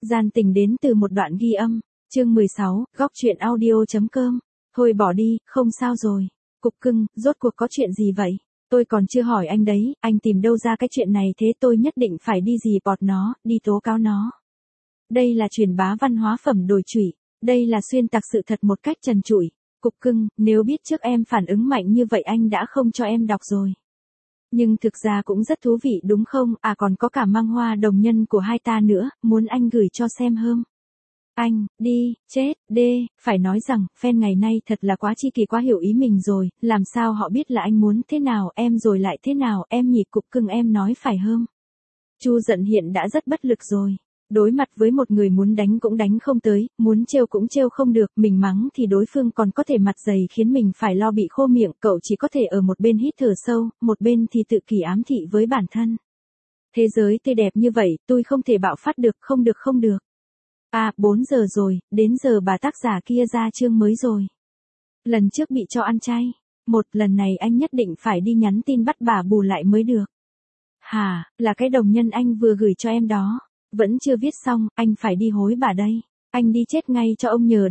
Gian tình đến từ một đoạn ghi âm, chương 16, góc truyện audio.com. Thôi bỏ đi, không sao rồi. Cục cưng, rốt cuộc có chuyện gì vậy? Tôi còn chưa hỏi anh đấy, anh tìm đâu ra cái chuyện này thế tôi nhất định phải đi report nó, đi tố cáo nó. Đây là truyền bá văn hóa phẩm đồi trụy, đây là xuyên tạc sự thật một cách trần trụi. Cục cưng, nếu biết trước em phản ứng mạnh như vậy anh đã không cho em đọc rồi. Nhưng thực ra cũng rất thú vị đúng không, còn có cả mang hoa đồng nhân của hai ta nữa, muốn anh gửi cho xem không? Anh, đi, chết, phải nói rằng, fan ngày nay thật là quá chi kỳ quá hiểu ý mình rồi, làm sao họ biết là anh muốn thế nào em rồi lại thế nào em nhỉ cục cưng em nói phải không? Chu Dận hiện đã rất bất lực rồi. Đối mặt với một người muốn đánh cũng đánh không tới, muốn trêu cũng trêu không được, mình mắng thì đối phương còn có thể mặt dày khiến mình phải lo bị khô miệng, cậu chỉ có thể ở một bên hít thở sâu, một bên thì tự kỷ ám thị với bản thân. Thế giới tươi đẹp như vậy, tôi không thể bạo phát được, không được. 4 giờ rồi, đến giờ bà tác giả kia ra chương mới rồi. Lần trước bị cho ăn chay, lần này anh nhất định phải đi nhắn tin bắt bà bù lại mới được. Hả, là cái đồng nhân anh vừa gửi cho em đó. Vẫn chưa viết xong, anh phải đi hối bà đây. Anh đi chết ngay cho ông nhờ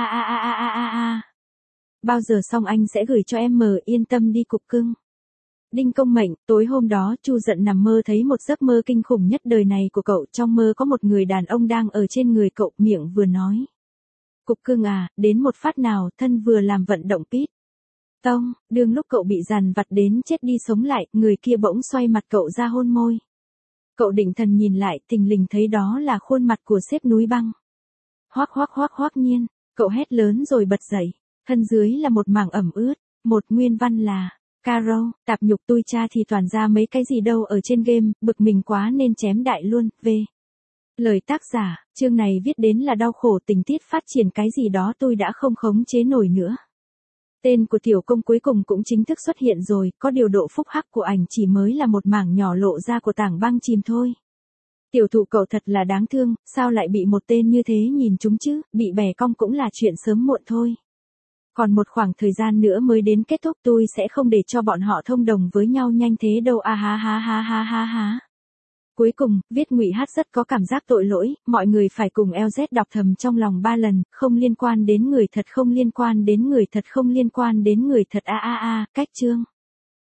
Bao giờ xong anh sẽ gửi cho em yên tâm đi cục cưng. Đinh công mệnh, tối hôm đó Chu Dận nằm mơ thấy một giấc mơ kinh khủng nhất đời này của cậu. Trong mơ có một người đàn ông đang ở trên người cậu, miệng vừa nói. Cục cưng đến một phát nào, thân vừa làm vận động pít. Tông, đương lúc cậu bị dằn vặt đến chết đi sống lại, người kia bỗng xoay mặt cậu ra hôn môi. Cậu định thần nhìn lại, thình lình thấy đó là khuôn mặt của sếp núi băng. Hoắc Nhiên, cậu hét lớn rồi bật dậy, thân dưới là một mảng ẩm ướt, một nguyên văn là, Caro, tạp nhục tui cha thì toàn ra mấy cái gì đâu ở trên game, bực mình quá nên chém đại luôn, Lời tác giả, chương này viết đến là đau khổ tình tiết phát triển cái gì đó tôi đã không khống chế nổi nữa. Tên của tiểu công cuối cùng cũng chính thức xuất hiện rồi, có điều độ phúc hắc của ảnh chỉ mới là một mảng nhỏ lộ ra của tảng băng chìm thôi. Tiểu thụ cậu thật là đáng thương, sao lại bị một tên như thế nhìn chúng chứ, bị bẻ cong cũng là chuyện sớm muộn thôi. Còn một khoảng thời gian nữa mới đến kết thúc tôi sẽ không để cho bọn họ thông đồng với nhau nhanh thế đâu ha. Cuối cùng, viết Ngụy Hát rất có cảm giác tội lỗi, mọi người phải cùng LZ đọc thầm trong lòng 3 lần, không liên quan đến người thật, không liên quan đến người thật, không liên quan đến người thật cách chương.